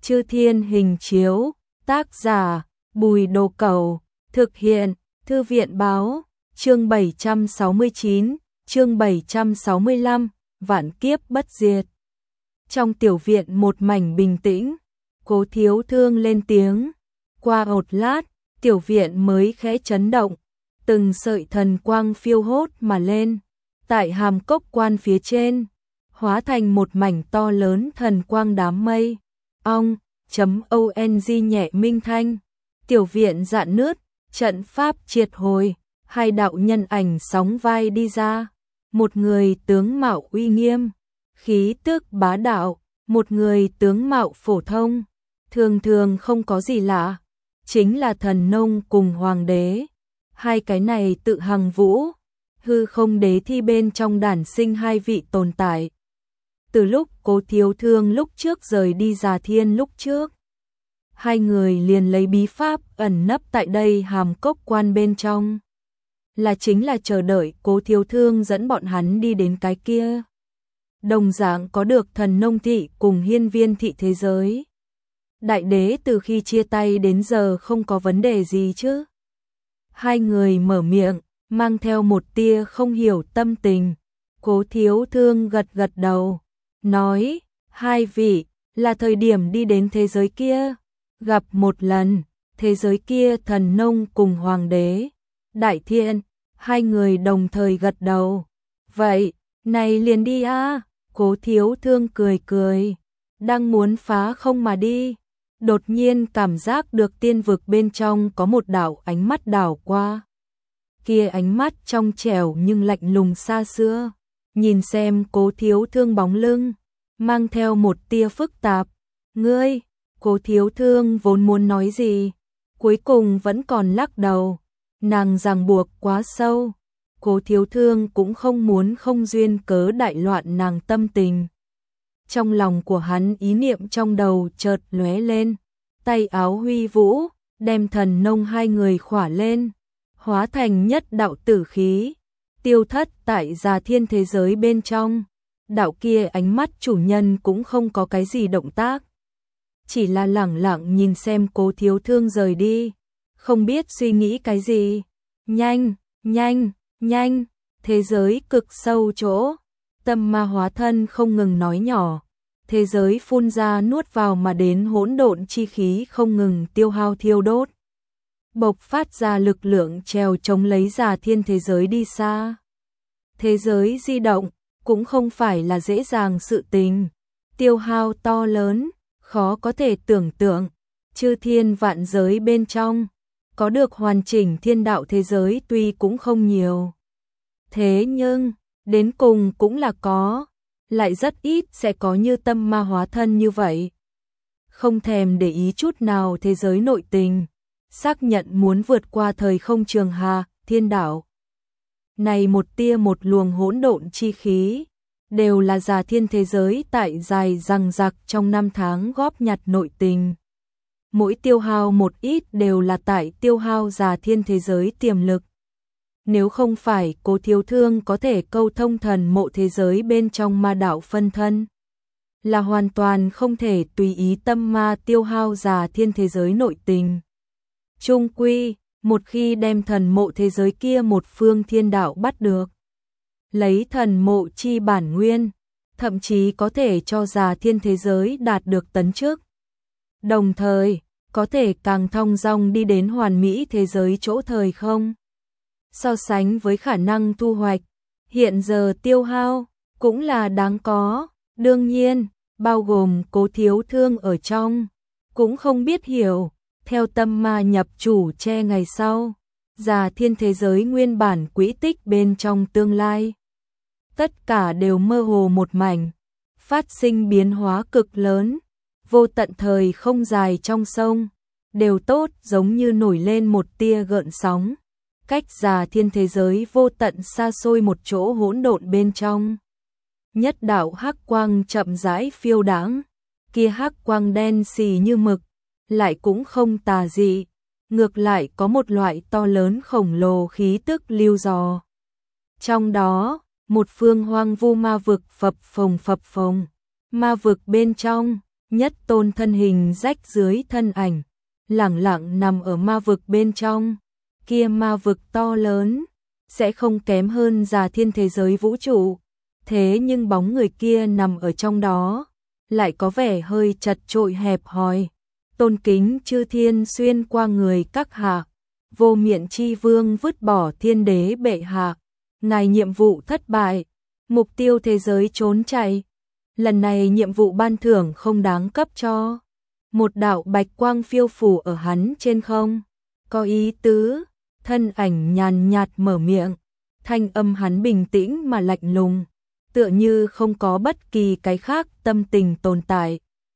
Chư Thiên Hình Chiếu, tác giả Bùi Đồ Cẩu, thực hiện Thư viện Báo, chương 769, chương 765, vạn kiếp bất diệt. Trong tiểu viện một mảnh bình tĩnh, Cố Thiếu Thương lên tiếng, qua một lát, tiểu viện mới khẽ chấn động, từng sợi thần quang phiêu hốt mà lên, tại hàm cốc quan phía trên, hóa thành một mảnh to lớn thần quang đám mây. ONG nhẹ minh thanh, tiểu viện rạn nứt, trận pháp triệt hồi, hai đạo nhân ảnh sóng vai đi ra, một người tướng mạo uy nghiêm, khí tức bá đạo, một người tướng mạo phổ thông, thường thường không có gì lạ, chính là Thần Nông cùng Hoàng đế. Hai cái này tự hằng vũ, hư không đế thi bên trong đản sinh hai vị tồn tại. Từ lúc Cố Thiếu Thương lúc trước rời đi Già Thiên lúc trước, hai người liền lấy bí pháp ẩn nấp tại đây hàm cốc quan bên trong. Chính là chờ đợi Cố Thiếu Thương dẫn bọn hắn đi đến cái kia. Đồng dạng có được Thần Nông thị cùng Hiên Viên thị thế giới. Đại đế từ khi chia tay đến giờ không có vấn đề gì chứ. Hai người mở miệng, mang theo một tia không hiểu tâm tình. Cố Thiếu Thương gật gật đầu, nói, hai vị, là thời điểm đi đến thế giới kia, gặp một lần, thế giới kia Thần Nông cùng Hoàng đế. Đại Thiện, hai người đồng thời gật đầu. Vậy, này liền đi a. Cố Thiếu Thương cười cười, đang muốn phá không mà đi, đột nhiên cảm giác được tiên vực bên trong có một đạo ánh mắt đảo qua. Kia ánh mắt trong trẻo nhưng lạnh lùng xa xưa, nhìn xem Cố Thiếu Thương bóng lưng, mang theo một tia phức tạp. Ngươi, Cố Thiếu Thương vốn muốn nói gì, cuối cùng vẫn còn lắc đầu, nàng ràng buộc quá sâu. Cố Thiếu Thương cũng không muốn không duyên cớ đại loạn nàng tâm tình. Trong lòng của hắn ý niệm trong đầu chợt lóe lên, tay áo huy vũ, đem Thần Nông hai người khỏa lên, hóa thành nhất đạo tử khí, tiêu thất tại Già Thiên thế giới bên trong. Đạo kia ánh mắt chủ nhân cũng không có cái gì động tác, chỉ là lẳng lặng nhìn xem Cố Thiếu Thương rời đi, không biết suy nghĩ cái gì. Nhanh, nhanh, nhanh, thế giới cực sâu chỗ, tâm ma hóa thân không ngừng nói nhỏ, thế giới phun ra nuốt vào mà đến hỗn độn chi khí không ngừng tiêu hao thiêu đốt, bộc phát ra lực lượng trèo chống lấy Già Thiên thế giới đi xa. Thế giới di động cũng không phải là dễ dàng sự tình, tiêu hao to lớn, khó có thể tưởng tượng. Chư thiên vạn giới bên trong, có được hoàn chỉnh thiên đạo thế giới tuy cũng không nhiều, thế nhưng đến cùng cũng là có, lại rất ít sẽ có như tâm ma hóa thân như vậy. Không thèm để ý chút nào thế giới nội tình, xác nhận muốn vượt qua thời không trường hà, thiên đạo. Này một tia một luồng hỗn độn chi khí, đều là Già Thiên thế giới tại dài dằng dặc trong năm tháng góp nhặt nội tình. Mỗi tiêu hao một ít đều là tại tiêu hao Già Thiên thế giới tiềm lực. Nếu không phải Cố Thiếu Thương có thể câu thông thần mộ thế giới bên trong ma đạo phân thân, là hoàn toàn không thể tùy ý tâm ma tiêu hao Già Thiên thế giới nội tình. Chung quy, một khi đem thần mộ thế giới kia một phương thiên đạo bắt được, lấy thần mộ chi bản nguyên, thậm chí có thể cho Già Thiên thế giới đạt được tấn chức. Đồng thời, có thể càng thong dong đi đến hoàn mỹ thế giới chỗ thời không. So sánh với khả năng thu hoạch, hiện giờ tiêu hao, cũng là đáng có. Đương nhiên, bao gồm Cố Thiếu Thương ở trong, cũng không biết hiểu, theo tâm ma nhập chủ che ngày sau, Già Thiên thế giới nguyên bản quỹ tích bên trong tương lai. Tất cả đều mơ hồ một mảnh, phát sinh biến hóa cực lớn, vô tận thời không dài trong sông, đều tốt giống như nổi lên một tia gợn sóng, cách Già Thiên thế giới vô tận xa xôi một chỗ hỗn độn bên trong. Nhất đạo hắc quang chậm rãi phiêu đãng, kia hắc quang đen xì như mực, lại cũng không tà dị, ngược lại có một loại to lớn khổng lồ khí tức lưu dò. Trong đó, một phương hoang vu ma vực phập phồng, ma vực bên trong, Nhất tôn thân hình rách dưới thân ảnh, lẳng lặng nằm ở ma vực bên trong. Kia ma vực to lớn, sẽ không kém hơn Già Thiên thế giới vũ trụ. Thế nhưng bóng người kia nằm ở trong đó, lại có vẻ hơi chật chội hẹp hòi. Tôn kính chư thiên xuyên qua người các hạ, vô miện chi vương vứt bỏ thiên đế bệ hạ. Ngài nhiệm vụ thất bại, mục tiêu thế giới trốn chạy. Lần này nhiệm vụ ban thưởng không đáng cấp cho. Một đạo bạch quang phiêu phù ở hắn trên không. Có ý tứ, thân ảnh nhàn nhạt mở miệng. Thanh âm hắn bình tĩnh mà lạnh lùng, tựa như không có bất kỳ cái khác tâm tình tồn tại.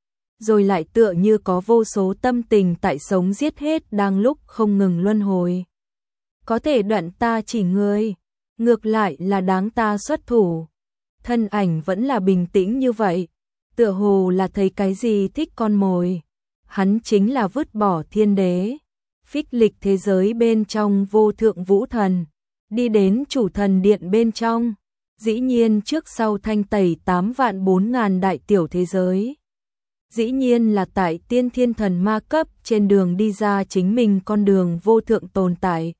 Rồi lại tựa như có vô số tâm tình tại sống giết hết đang lúc không ngừng luân hồi. Có thể đoạn ta chỉ ngươi, ngược lại là đáng ta xuất thủ. Thân ảnh vẫn là bình tĩnh như vậy, tựa hồ là thấy cái gì thích con mồi. Hắn chính là vứt bỏ thiên đế, phích lịch thế giới bên trong vô thượng vũ thần, đi đến chủ thần điện bên trong, dĩ nhiên trước sau thanh tẩy 8.400.000 đại tiểu thế giới. Dĩ nhiên là tại tiên thiên thần ma cấp trên đường đi ra chính mình con đường vô thượng tồn tại.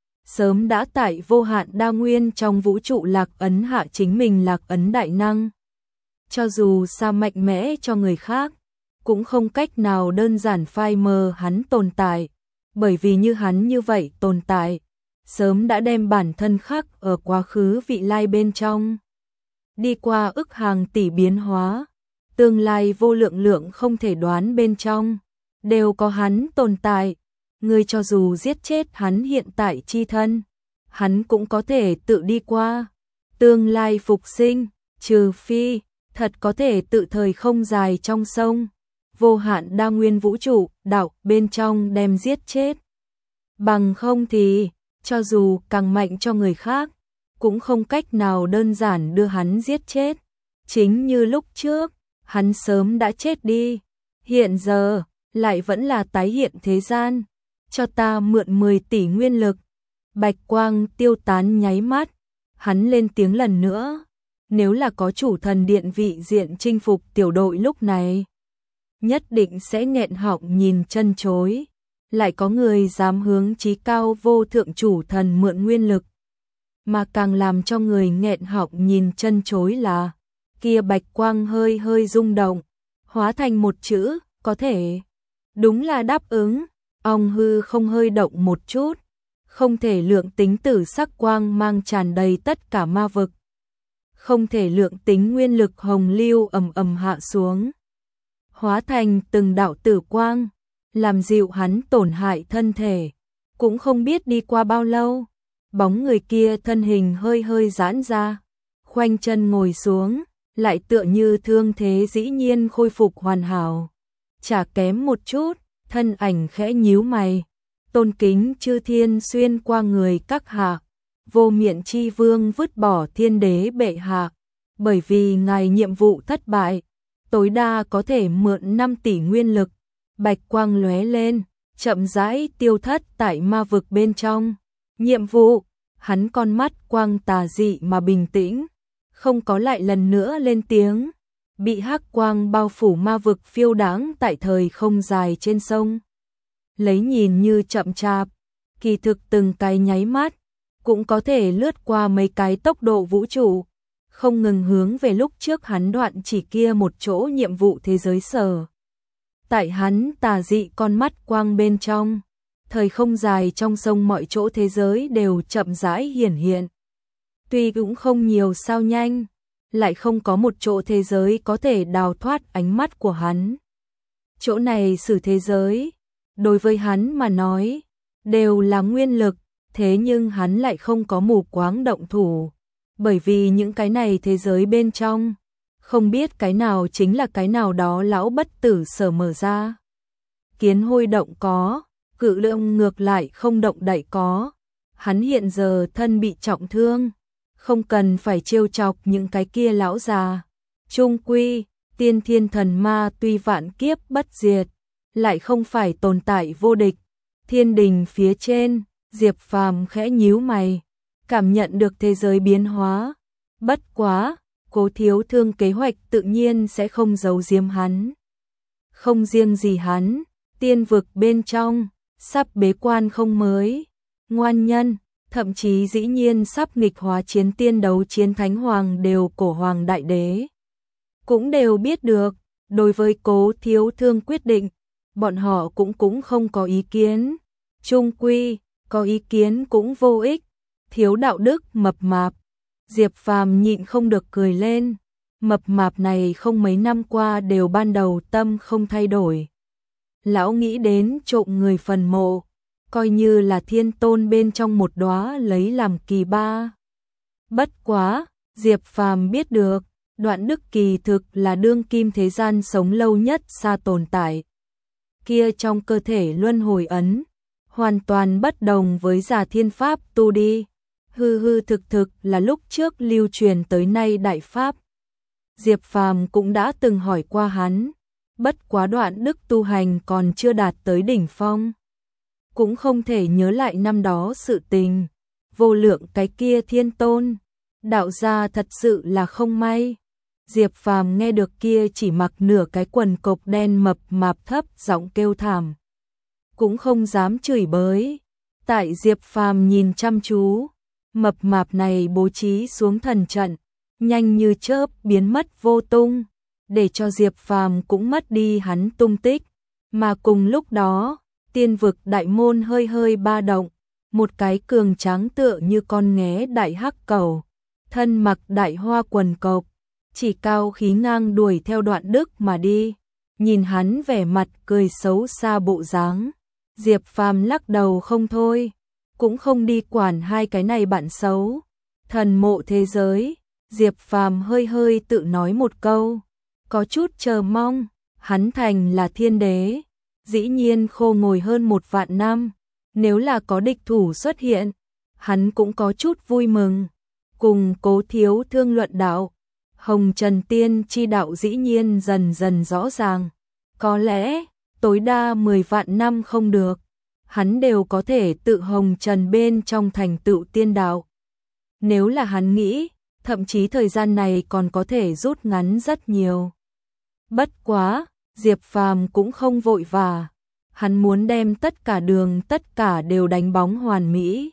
Sớm đã tại vô hạn đa nguyên trong vũ trụ lạc ấn hạ chính mình lạc ấn đại năng. Cho dù xa mạnh mẽ cho người khác, cũng không cách nào đơn giản phai mờ hắn tồn tại, bởi vì như hắn như vậy tồn tại, sớm đã đem bản thân khắc ở quá khứ vị lai bên trong. Đi qua ức hàng tỷ biến hóa, tương lai vô lượng lượng không thể đoán bên trong, đều có hắn tồn tại. Ngươi cho dù giết chết hắn hiện tại chi thân, hắn cũng có thể tự đi qua. Tương lai phục sinh, trừ phi, thật có thể tự thời không dài trong sông. Vô hạn đa nguyên vũ trụ, đạo bên trong đem giết chết. Bằng không thì, cho dù càng mạnh cho người khác, cũng không cách nào đơn giản đưa hắn giết chết. Chính như lúc trước, hắn sớm đã chết đi. Hiện giờ, lại vẫn là tái hiện thế gian. Cho ta mượn 10 tỷ nguyên lực. Bạch quang tiêu tán nháy mắt, hắn lên tiếng lần nữa. Nếu là có chủ thần điện vị diện chinh phục tiểu đội lúc này, nhất định sẽ nghẹn họng nhìn chân chối. Lại có người dám hướng chí cao vô thượng chủ thần mượn nguyên lực. Mà càng làm cho người nghẹn họng nhìn chân chối là, kia bạch quang hơi hơi rung động, hóa thành một chữ, có thể. Đúng là đáp ứng. Ong hư không hơi động một chút, không thể lượng tính tử sắc quang mang tràn đầy tất cả ma vực. Không thể lượng tính nguyên lực hồng lưu ầm ầm hạ xuống, hóa thành từng đạo tử quang, làm dịu hắn tổn hại thân thể. Cũng không biết đi qua bao lâu, bóng người kia thân hình hơi hơi giãn ra, khoanh chân ngồi xuống, lại tựa như thương thế dĩ nhiên khôi phục hoàn hảo. Chả kém một chút. Thân ảnh khẽ nhíu mày, tôn kính chư thiên xuyên qua người các hạ, vô miện chi vương vứt bỏ thiên đế bệ hạ, bởi vì ngài nhiệm vụ thất bại, tối đa có thể mượn 5 tỷ nguyên lực. Bạch quang lóe lên, chậm rãi tiêu thất tại ma vực bên trong. Nhiệm vụ, hắn con mắt quang tà dị mà bình tĩnh, không có lại lần nữa lên tiếng. Bị hắc quang bao phủ ma vực phiêu đáng tại thời không dài trên sông. Lấy nhìn như chậm chạp, kỳ thực từng cái nháy mắt, cũng có thể lướt qua mấy cái tốc độ vũ trụ, không ngừng hướng về lúc trước hắn đoạn chỉ kia một chỗ nhiệm vụ thế giới sở. Tại hắn tà dị con mắt quang bên trong, thời không dài trong sông mọi chỗ thế giới đều chậm rãi hiển hiện. Tuy cũng không nhiều sao nhanh, lại không có một chỗ thế giới có thể đào thoát ánh mắt của hắn. Chỗ này sử thế giới, đối với hắn mà nói, đều là nguyên lực, thế nhưng hắn lại không có mù quáng động thủ, bởi vì những cái này thế giới bên trong, không biết cái nào chính là cái nào đó lão bất tử sở mở ra. Kiến hôi động có, cự lượng ngược lại không động đậy có, hắn hiện giờ thân bị trọng thương, không cần phải trêu chọc những cái kia lão già. Chung quy, tiên thiên thần ma tuy vạn kiếp bất diệt, lại không phải tồn tại vô địch. Thiên đình phía trên, Diệp Phàm khẽ nhíu mày, cảm nhận được thế giới biến hóa. Bất quá, Cố Thiếu Thương kế hoạch tự nhiên sẽ không giấu giếm hắn. không riêng gì hắn, tiên vực bên trong, sắp bế quan không mới, ngoan nhân, thậm chí dĩ nhiên sắp nghịch hóa chiến tiên đấu chiến thánh hoàng đều cổ hoàng đại đế. Cũng đều biết được, đối với Cố Thiếu Thương quyết định, bọn họ cũng không có ý kiến. Chung quy, có ý kiến cũng vô ích, thiếu đạo đức mập mạp. Diệp Phàm nhịn không được cười lên, mập mạp này không mấy năm qua đều ban đầu tâm không thay đổi. Lão nghĩ đến trộm người phần mộ, coi như là thiên tôn bên trong một đóa lấy làm kỳ ba. Bất quá, Diệp Phàm biết được, Đoạn Đức kỳ thực là đương kim thế gian sống lâu nhất xa tồn tại. Kia trong cơ thể luân hồi ấn, hoàn toàn bất đồng với Già Thiên Pháp tu đi. Hư hư thực là lúc trước lưu truyền tới nay đại pháp. Diệp Phàm cũng đã từng hỏi qua hắn, bất quá Đoạn Đức tu hành còn chưa đạt tới đỉnh phong. Cũng không thể nhớ lại năm đó sự tình, vô lượng cái kia thiên tôn, đạo gia thật sự là không may. Diệp Phàm nghe được kia chỉ mặc nửa cái quần cộc đen mập mạp thấp giọng kêu thảm. Cũng không dám chửi bới. Tại Diệp Phàm nhìn chăm chú, mập mạp này bố trí xuống thần trận, nhanh như chớp biến mất vô tung, để cho Diệp Phàm cũng mất đi hắn tung tích. Mà cùng lúc đó, tiên vực đại môn hơi hơi ba động, một cái cường tráng tựa như con nghé đại hắc cầu, thân mặc đại hoa quần cộc, chỉ cao khí ngang đuổi theo Đoạn Đức mà đi. Nhìn hắn vẻ mặt cười xấu xa bộ dáng, Diệp Phàm lắc đầu không thôi, cũng không đi quản hai cái này bạn xấu. Thần mộ thế giới, Diệp Phàm hơi hơi tự nói một câu, có chút chờ mong, hắn thành là thiên đế, dĩ nhiên khô ngồi hơn 1 vạn năm, nếu là có địch thủ xuất hiện, hắn cũng có chút vui mừng. Cùng Cố Thiếu Thương luận đạo, Hồng Trần Tiên chi đạo dĩ nhiên dần dần rõ ràng, có lẽ tối đa 10 vạn năm không được, hắn đều có thể tự Hồng Trần bên trong thành tựu tiên đạo. Nếu là hắn nghĩ, thậm chí thời gian này còn có thể rút ngắn rất nhiều. Bất quá, Diệp Phàm cũng không vội vã, hắn muốn đem tất cả đường tất cả đều đánh bóng hoàn mỹ.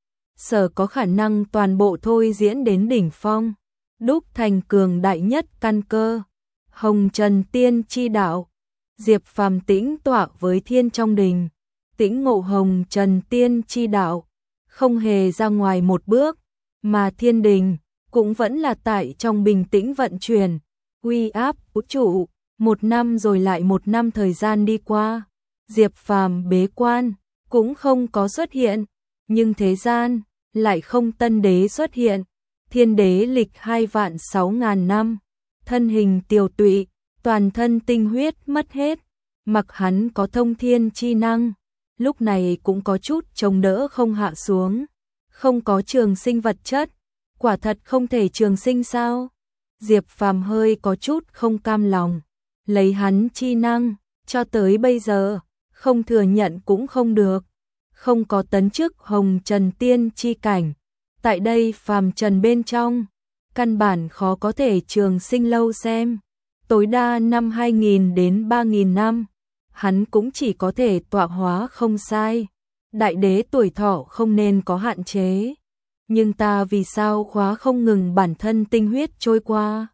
Sở có khả năng toàn bộ thôi diễn đến đỉnh phong, đúc thành cường đại nhất căn cơ. Hồng Trần Tiên chi đạo, Diệp Phàm tĩnh tọa với thiên trong đình, tĩnh ngộ Hồng Trần Tiên chi đạo, không hề ra ngoài một bước, mà thiên đình cũng vẫn là tại trong bình tĩnh vận chuyển, uy áp vũ trụ. 1 năm rồi lại 1 năm thời gian đi qua, Diệp Phàm bế quan cũng không có xuất hiện, nhưng thế gian lại không tân đế xuất hiện. Thiên đế lịch 2.600.000 năm, thân hình tiều tụy, toàn thân tinh huyết mất hết, mặc hắn có thông thiên chi năng, lúc này cũng có chút chống đỡ không hạ xuống, không có trường sinh vật chất, quả thật không thể trường sinh sao? Diệp Phàm hơi có chút không cam lòng, lấy hắn chi năng, cho tới bây giờ, không thừa nhận cũng không được, không có tấn chức Hồng Trần Tiên chi cảnh. Tại đây phàm trần bên trong, căn bản khó có thể trường sinh lâu xem, tối đa năm 2000 đến 3000 năm, hắn cũng chỉ có thể tọa hóa không sai. Đại đế tuổi thọ không nên có hạn chế, nhưng ta vì sao khóa không ngừng bản thân tinh huyết trôi qua.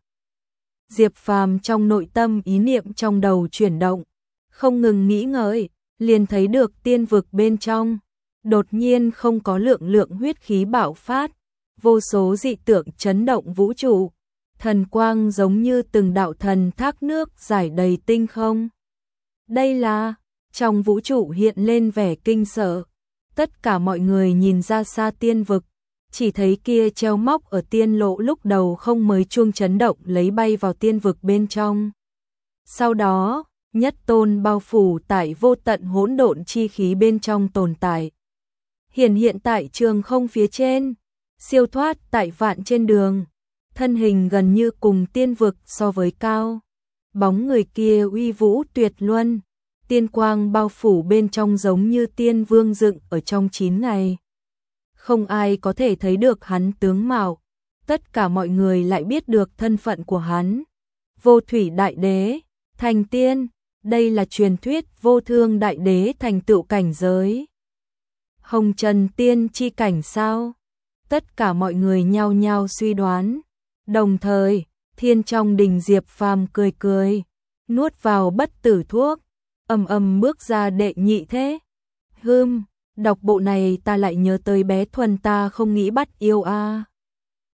Diệp Phàm trong nội tâm ý niệm trong đầu chuyển động, không ngừng nghĩ ngợi, liền thấy được tiên vực bên trong. Đột nhiên không có lượng huyết khí bạo phát, vô số dị tượng chấn động vũ trụ, thần quang giống như từng đạo thần thác nước rải đầy tinh không. Đây là, trong vũ trụ hiện lên vẻ kinh sợ, tất cả mọi người nhìn ra xa tiên vực, chỉ thấy kia treo móc ở tiên lộ lúc đầu không mới chuông chấn động lấy bay vào tiên vực bên trong. Sau đó, nhất tôn bao phủ tại vô tận hỗn độn chi khí bên trong tồn tại. Hiện tại trường không phía trên, siêu thoát tại vạn trên đường, thân hình gần như cùng tiên vực so với cao. Bóng người kia uy vũ tuyệt luân, tiên quang bao phủ bên trong giống như tiên vương dựng ở trong 9 ngày. Không ai có thể thấy được hắn tướng mạo, tất cả mọi người lại biết được thân phận của hắn. Vô thủy đại đế, thành tiên, đây là truyền thuyết vô thương đại đế thành tựu cảnh giới Hồng Trần Tiên chi cảnh sao? Tất cả mọi người nhao nhao suy đoán. Đồng thời, Thiên trong đình Diệp Phàm cười cười, nuốt vào bất tử thuốc, bước ra đệ nhị thế. Đọc bộ này ta lại nhớ tới bé Thuần ta không nghĩ bắt yêu a.